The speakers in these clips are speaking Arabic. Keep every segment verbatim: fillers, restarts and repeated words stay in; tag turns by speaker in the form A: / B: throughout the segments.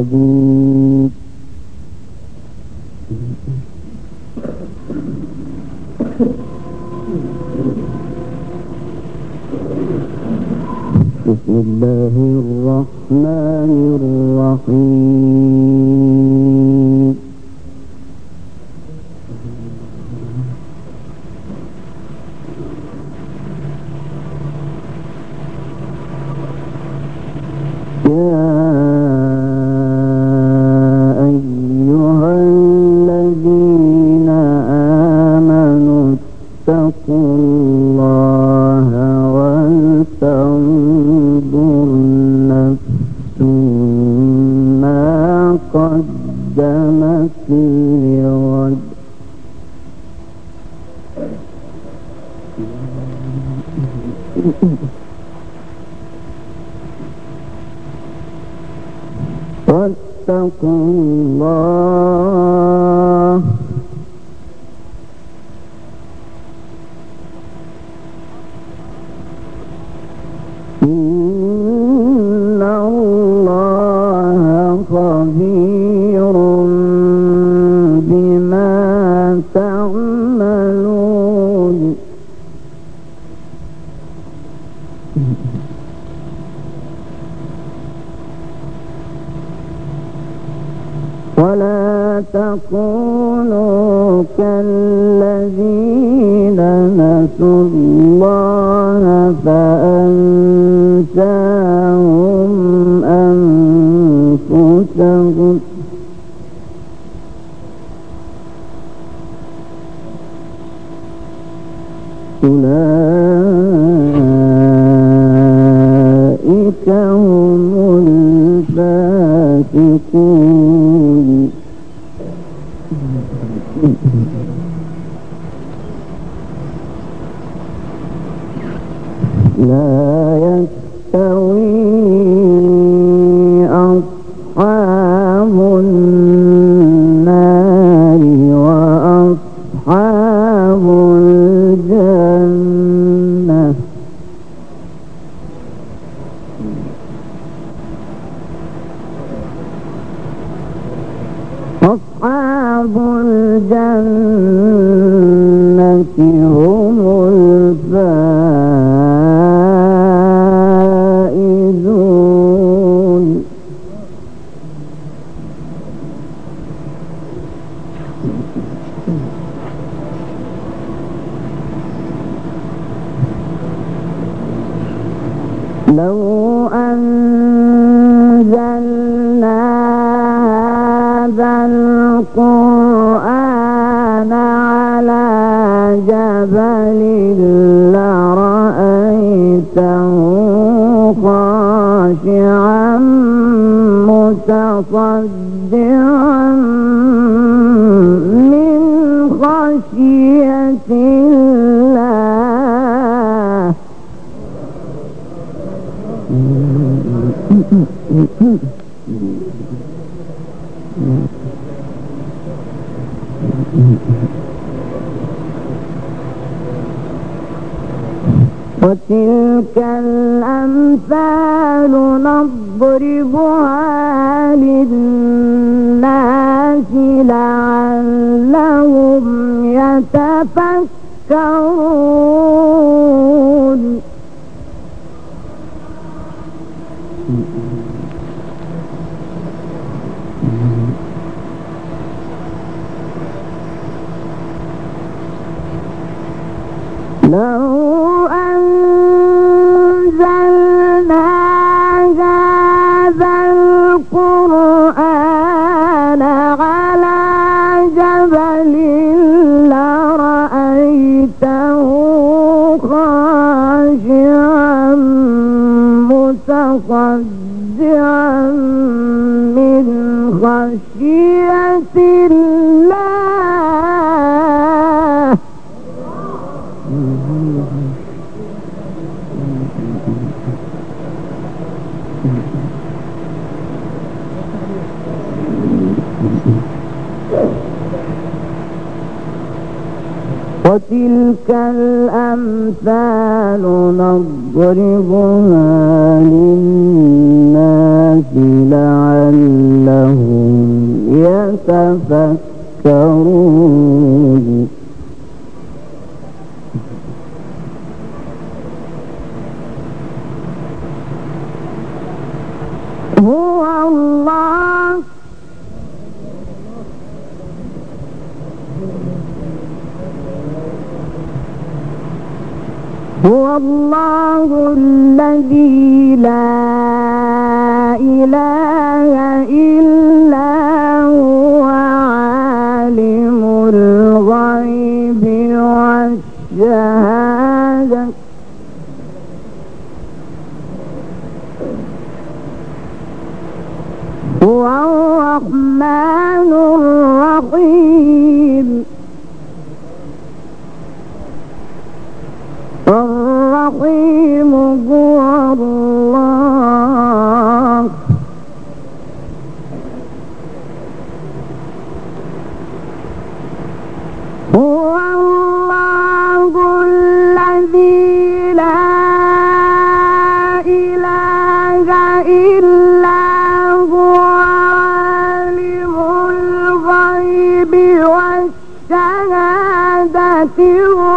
A: الرجيم. بسم الله الرحمن الرحيم. يا أيها الذين آمنوا اتقوا الله ولتنظر نفس ما قدمت لغد واتقوا الله إن الله خبير بما تعملون. ولا تكونوا كالذين نسوا الله فأنساهم أنفسهم أولئك هم الفاسقون. لا يستوي أصحاب النار وأصحاب الجنة أصحاب الجنة هم الفائزون. لو أنزلنا هذا القرآن على جبل لرأيته خاشعا متصدعا من خشية الله. وتلك الأمثال نضربها للناس لعلهم يتفكرون. لو أنزلنا هذا القرآن على جبل لرأيته خاشعا متصدعا من خشية الله. وتلك الأمثال نضربها للناس لعلهم يتفكرون هو الله هو الله الذي لا إله إلا هو عالم الغيب والشهادة هو الرحمن الرحيم الرحيم هو الله هو الله الذي لا إله إلا هو عالم الغيب والشهادة هو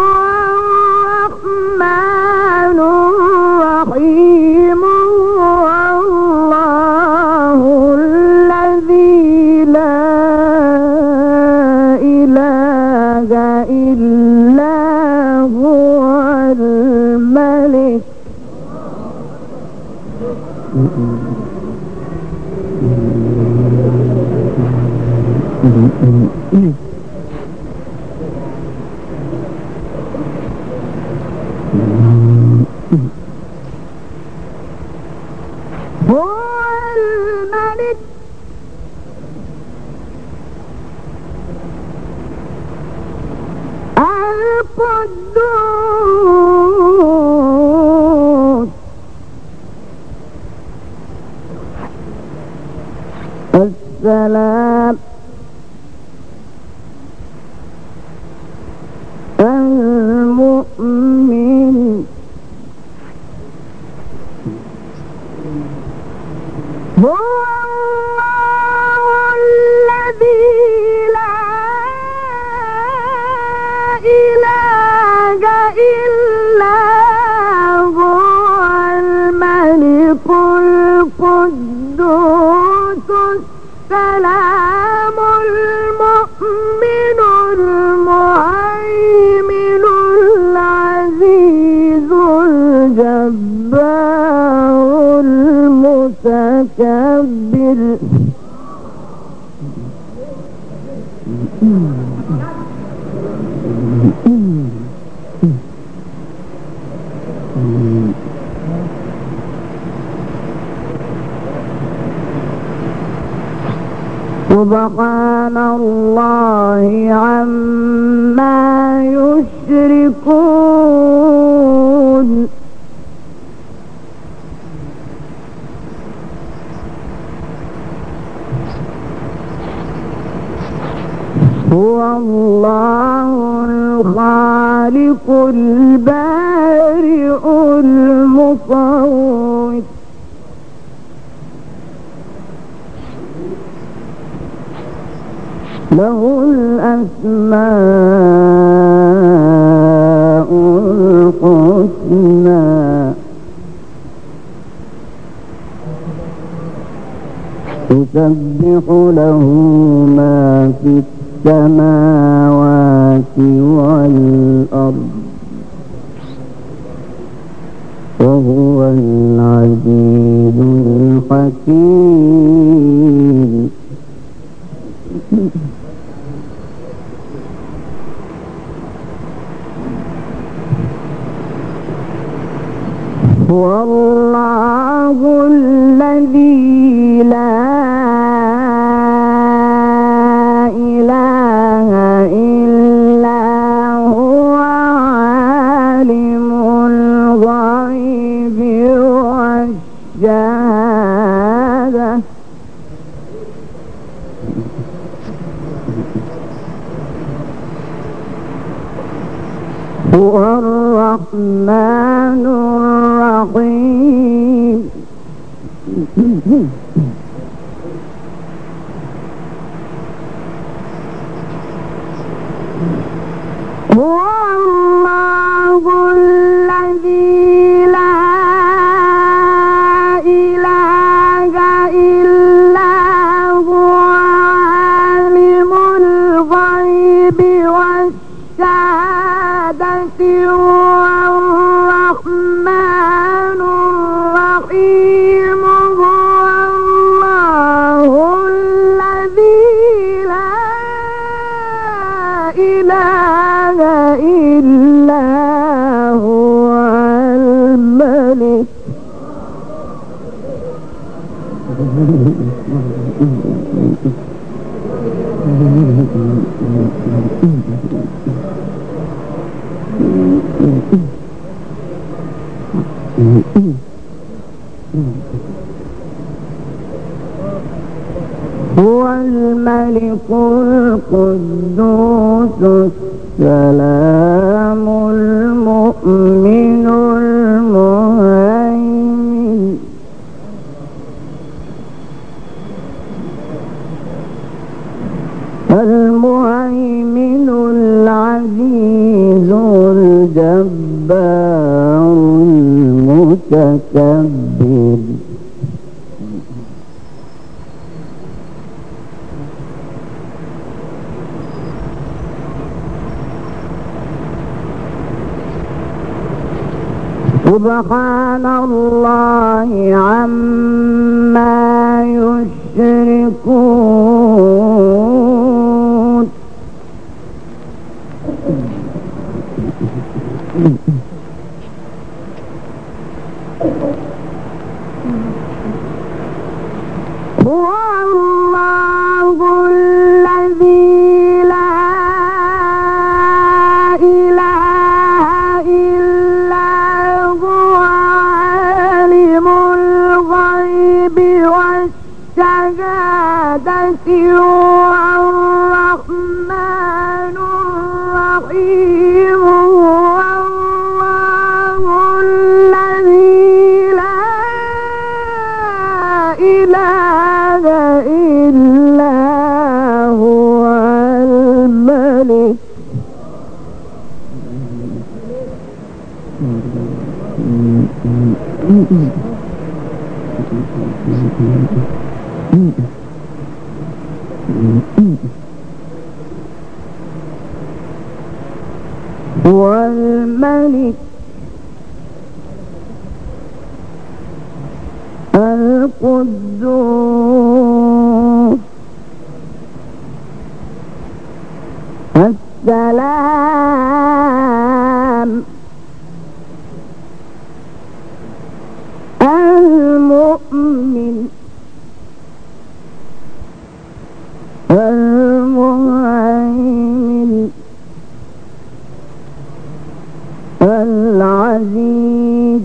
A: الرحمن الرحيم هو الله الذي لا إله إلا هو الملك هو الملك القدوس السلام المؤمن هو الله الذي لا إله إلا هو الملك القدوس السلام المؤمن المهيمن العزيز الجبار المتكبر سبحان الله عما يشركون هو الله الخالق البارئ المصور له الأسماء الحسنى يسبح له ما في السماوات والأرض وهو العزيز الحكيم هو الله الذي لا إله إلا هو عالم الغيب والشهادة هو الرحمن الرحيم هو الملك القدوس السلام المؤمن المهيمن المهيمن العزيز الجبار المتكبر سبحان الله عما يشركون هو الله الذي لا إله إلا هو عالم الغيب والشهادة هو الرحمن الرحيم هو الله الذي لا إله إلا هو الملك هو الملك القدوس السلام المؤمن المهيمن العزيز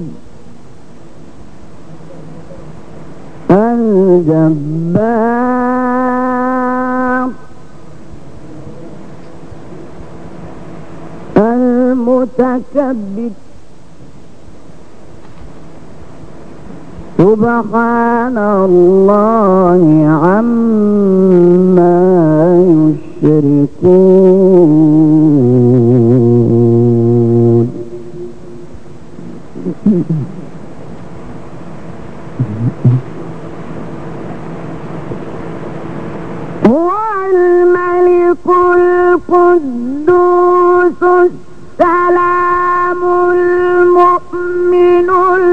A: الجبار المتكبر سبحان الله عما يشركون هو الملك القدوس السلام المؤمن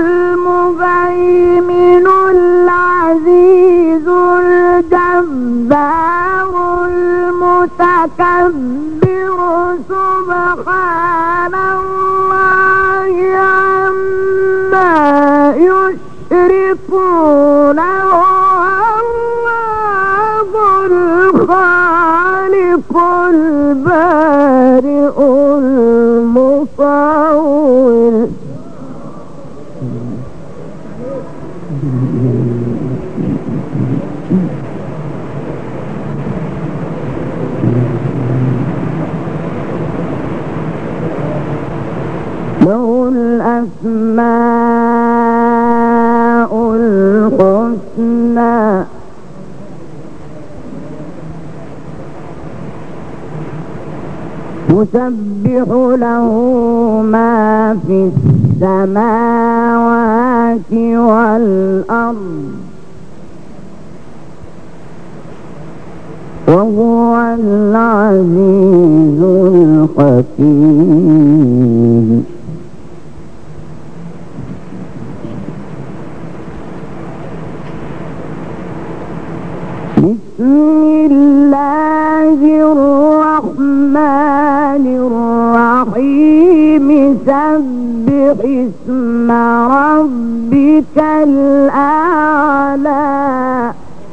A: المهيمن العزيز الجبار المتكبر سبحان الله عما يشركون الله الخالق البارئ المصور له الأسماء الحسنى يسبح له ما في السماوات والأرض وهو العزيز الحكيم بسم الله الرحمن الرحيم سبح اسم ربك الأعلى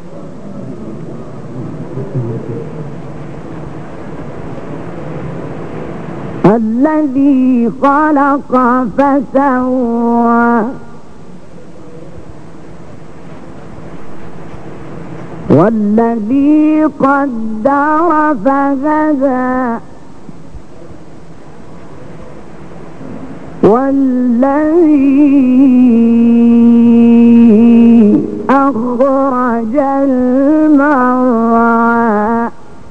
A: الذي خلق فسوى والذي قدر فهدى والذي أخرج المرعى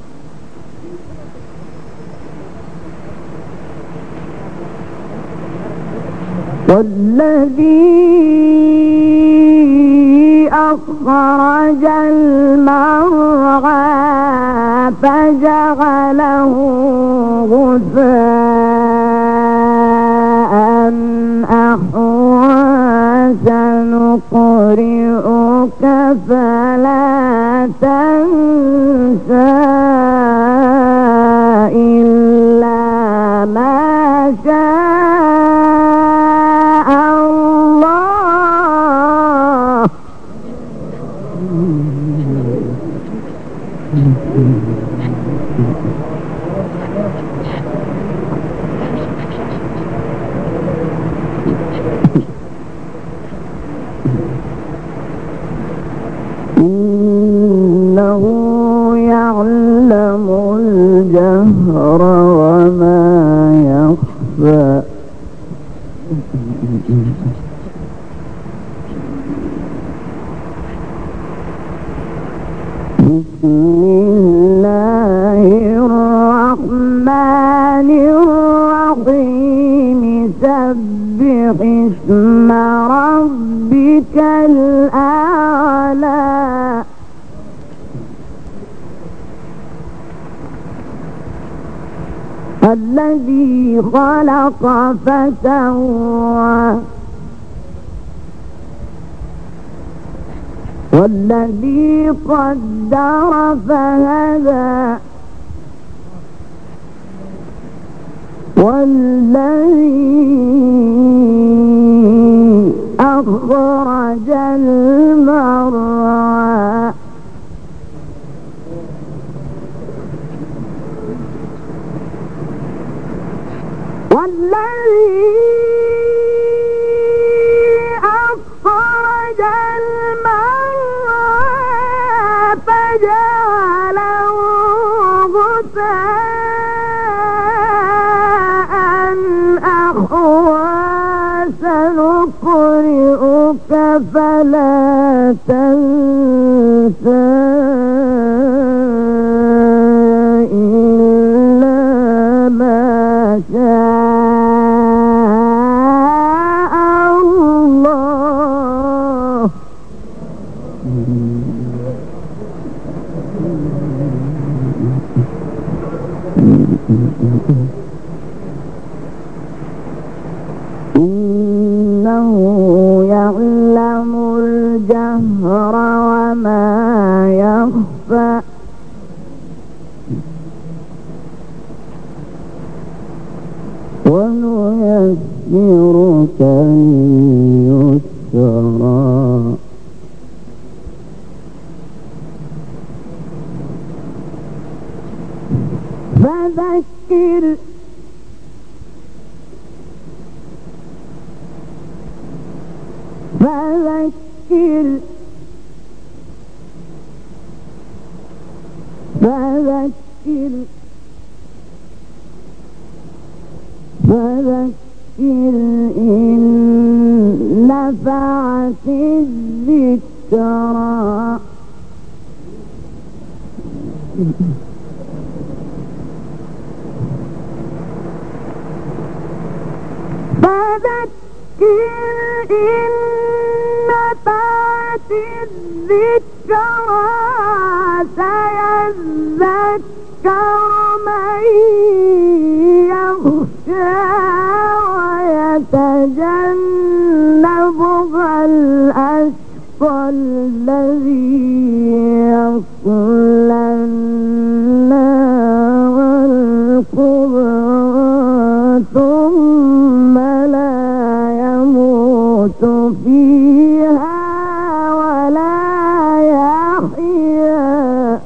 A: والذي أخرج المرعى فجعله غثاء أحوى سنقرئك فلا تنسى إلا ما شاء الله إنه يعلم الجهر وما يخفى بسم الله الرحمن الرحيم سبح اسم ربك الأعلى الذي خلق فسوى والذي قدر فهدى والذي أخرج المرعى والذي أخرج المرعى فجعله غثاء أحوى سنقرئك فلا تنسى إلا ما شاء الله إنه يعلم الجهر وما يخفى ونيسرك لليسرى فذكر فذكر فذكر فذكر إن نفعت الذكرى فذكر إن نفعت الذكرى سيذكر من يخشى ويتجنبها الأشقى الذي يصلى النار الكبرى ثم لا يموت فيها ولا يحيا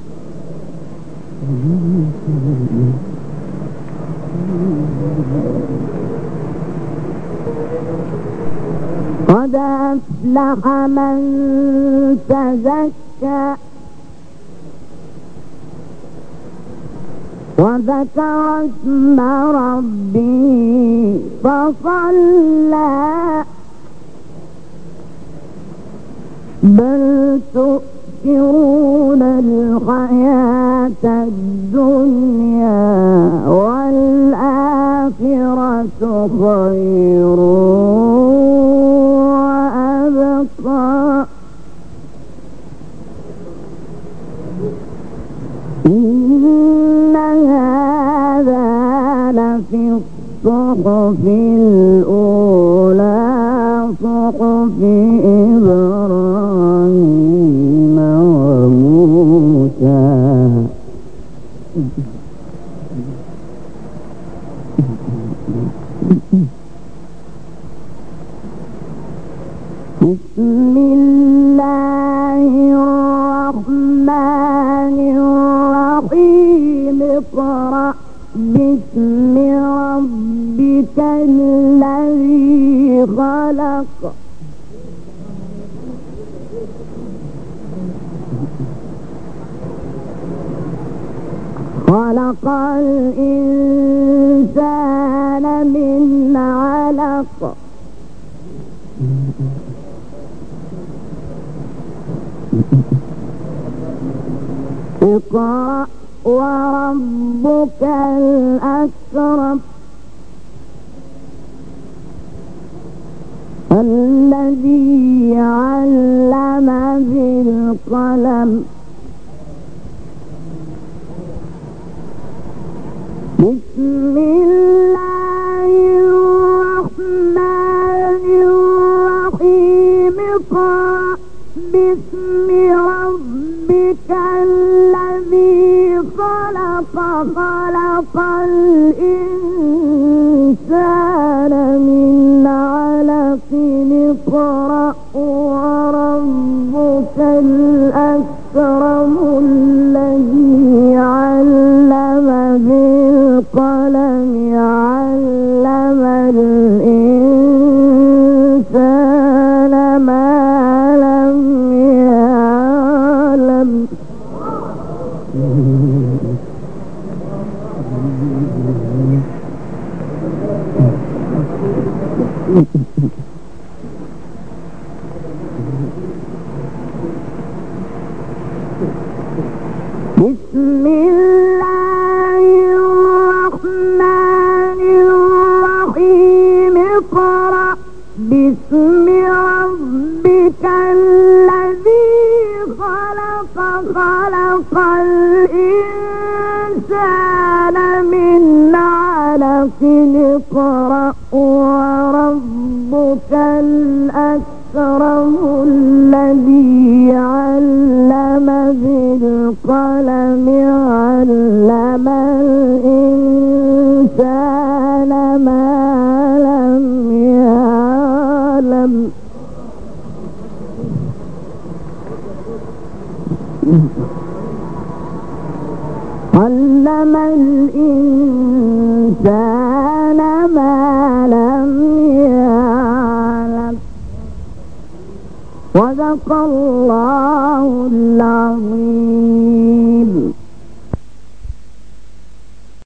A: قد أفلح من تزكى وذكر اسم ربه فصلى بل تؤثرون الحياة الدنيا والآخرة خير وأبقى إن هذا لفي الصحف الأولى صحف إبراهيم وموسى بسم الله الرحمن الرحيم اقرأ باسم ربك الذي خلق خلق الإنسان من علق اقرأ وربك الأكرم الذي علم بالقلم بسم الله الرحمن الرحيم اقرأ باسم ربك الذي خلق خلق الإنسان من علق اقرأ وربك الأكرم الذي علم بالقلم علم الإنسان ما لم يعلم بسم الله الرحمن الرحيم اقرأ باسم ربك الذي خلق خلق الإنسان من علق اقرأ وربك الأكرم الذي علم بالقلم علم الإنسان ما لم يعلم علم الإنسان ما لم يعلم صدق الله العظيم.